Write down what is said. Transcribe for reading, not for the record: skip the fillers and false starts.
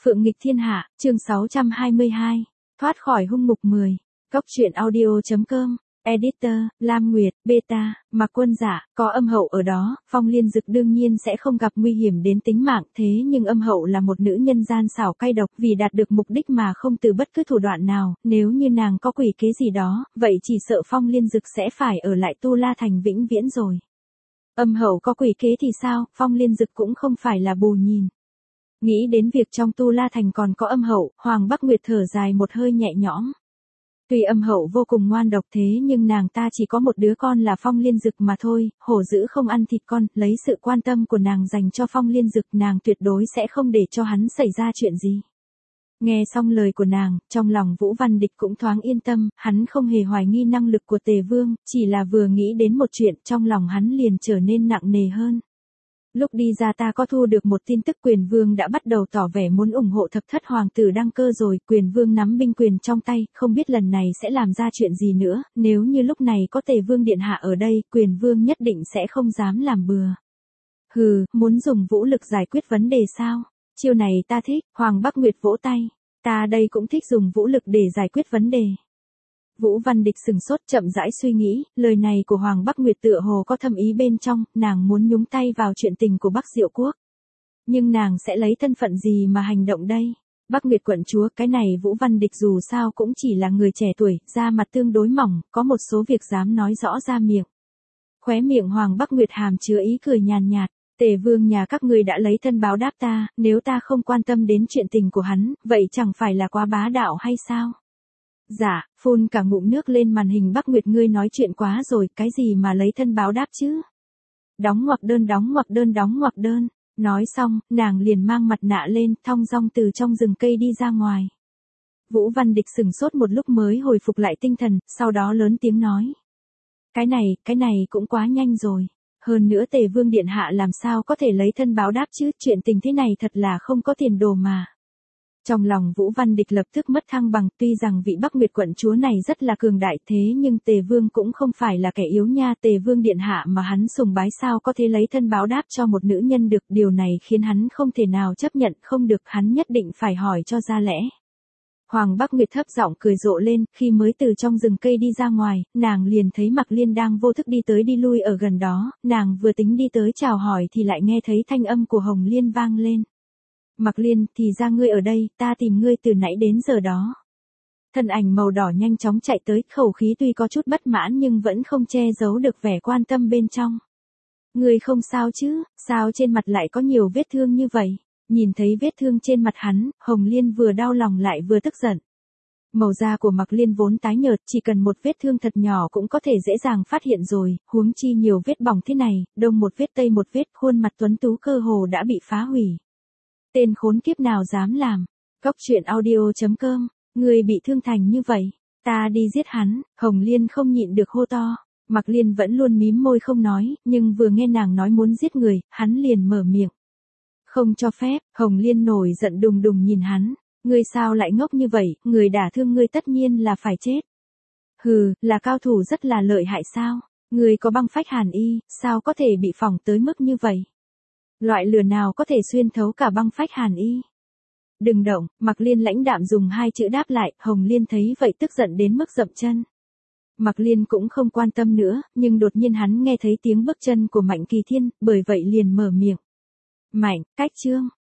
Phượng nghịch thiên hạ, chương 622. Thoát khỏi hung ngục 10. Cốc truyện audio.com. Editor, Lam Nguyệt, Beta, Mạc Quân Dạ, có âm hậu ở đó, Phong Liên Dực đương nhiên sẽ không gặp nguy hiểm đến tính mạng, thế nhưng âm hậu là một nữ nhân gian xảo cay độc, vì đạt được mục đích mà không từ bất cứ thủ đoạn nào, nếu như nàng có quỷ kế gì đó, vậy chỉ sợ Phong Liên Dực sẽ phải ở lại Tu La Thành vĩnh viễn rồi. Âm hậu có quỷ kế thì sao, Phong Liên Dực cũng không phải là bù nhìn. Nghĩ đến việc trong Tu La Thành còn có âm hậu, Hoàng Bắc Nguyệt thở dài một hơi nhẹ nhõm. Tuy âm hậu vô cùng ngoan độc thế nhưng nàng ta chỉ có một đứa con là Phong Liên Dực mà thôi, hổ dữ không ăn thịt con, lấy sự quan tâm của nàng dành cho Phong Liên Dực nàng tuyệt đối sẽ không để cho hắn xảy ra chuyện gì. Nghe xong lời của nàng, trong lòng Vũ Văn Địch cũng thoáng yên tâm, hắn không hề hoài nghi năng lực của Tề Vương, chỉ là vừa nghĩ đến một chuyện trong lòng hắn liền trở nên nặng nề hơn. Lúc đi ra ta có thu được một tin tức Quyền Vương đã bắt đầu tỏ vẻ muốn ủng hộ thập thất hoàng tử đăng cơ rồi, Quyền Vương nắm binh quyền trong tay, không biết lần này sẽ làm ra chuyện gì nữa, nếu như lúc này có Tề Vương điện hạ ở đây, Quyền Vương nhất định sẽ không dám làm bừa. Hừ, muốn dùng vũ lực giải quyết vấn đề sao? Chiêu này ta thích, Hoàng Bắc Nguyệt vỗ tay, ta đây cũng thích dùng vũ lực để giải quyết vấn đề. Vũ Văn Địch sừng sốt chậm rãi suy nghĩ, lời này của Hoàng Bắc Nguyệt tựa hồ có thâm ý bên trong, nàng muốn nhúng tay vào chuyện tình của Bắc Diệu Quốc. Nhưng nàng sẽ lấy thân phận gì mà hành động đây? Bắc Nguyệt quận chúa, cái này Vũ Văn Địch dù sao cũng chỉ là người trẻ tuổi, da mặt tương đối mỏng, có một số việc dám nói rõ ra miệng. Khóe miệng Hoàng Bắc Nguyệt hàm chứa ý cười nhàn nhạt. Tề Vương nhà các ngươi đã lấy thân báo đáp ta, nếu ta không quan tâm đến chuyện tình của hắn, vậy chẳng phải là quá bá đạo hay sao? Dạ, phun cả ngụm nước lên màn hình Bắc Nguyệt, ngươi nói chuyện quá rồi, cái gì mà lấy thân báo đáp chứ? Đóng ngoặc đơn đóng ngoặc đơn đóng ngoặc đơn. Nói xong, nàng liền mang mặt nạ lên, thong dong từ trong rừng cây đi ra ngoài. Vũ Văn Địch sừng sốt một lúc mới hồi phục lại tinh thần, sau đó lớn tiếng nói. Cái này cũng quá nhanh rồi. Hơn nữa Tề Vương điện hạ làm sao có thể lấy thân báo đáp chứ, chuyện tình thế này thật là không có tiền đồ mà. Trong lòng Vũ Văn Địch lập tức mất thăng bằng, tuy rằng vị Bắc Nguyệt quận chúa này rất là cường đại thế nhưng Tề Vương cũng không phải là kẻ yếu nha, Tề Vương điện hạ mà hắn sùng bái sao có thể lấy thân báo đáp cho một nữ nhân được, điều này khiến hắn không thể nào chấp nhận, không được, hắn nhất định phải hỏi cho ra lẽ. Hoàng Bắc Nguyệt thấp giọng cười rộ lên, khi mới từ trong rừng cây đi ra ngoài, nàng liền thấy Mạc Liên đang vô thức đi tới đi lui ở gần đó, nàng vừa tính đi tới chào hỏi thì lại nghe thấy thanh âm của Hồng Liên vang lên. Mạc Liên, thì ra ngươi ở đây, ta tìm ngươi từ nãy đến giờ đó. Thân ảnh màu đỏ nhanh chóng chạy tới, khẩu khí tuy có chút bất mãn nhưng vẫn không che giấu được vẻ quan tâm bên trong. Ngươi không sao chứ, sao trên mặt lại có nhiều vết thương như vậy? Nhìn thấy vết thương trên mặt hắn, Hồng Liên vừa đau lòng lại vừa tức giận. Màu da của Mạc Liên vốn tái nhợt, chỉ cần một vết thương thật nhỏ cũng có thể dễ dàng phát hiện rồi, huống chi nhiều vết bỏng thế này, đông một vết tây một vết, khuôn mặt tuấn tú cơ hồ đã bị phá hủy. Tên khốn kiếp nào dám làm? Cốc truyện audio.com, người bị thương thành như vậy, ta đi giết hắn. Hồng Liên không nhịn được hô to. Mạc Liên vẫn luôn mím môi không nói, nhưng vừa nghe nàng nói muốn giết người, hắn liền mở miệng. Không cho phép. Hồng Liên nổi giận đùng đùng nhìn hắn. Ngươi sao lại ngốc như vậy, người đả thương ngươi tất nhiên là phải chết. Hừ, là cao thủ rất là lợi hại sao? Ngươi có băng phách hàn y, sao có thể bị phỏng tới mức như vậy? Loại lửa nào có thể xuyên thấu cả băng phách hàn y? Đừng động. Mạc Liên lãnh đạm dùng hai chữ đáp lại, Hồng Liên thấy vậy tức giận đến mức dậm chân. Mạc Liên cũng không quan tâm nữa, nhưng đột nhiên hắn nghe thấy tiếng bước chân của Mạnh Kỳ Thiên, bởi vậy liền mở miệng. Mạnh, cách trương,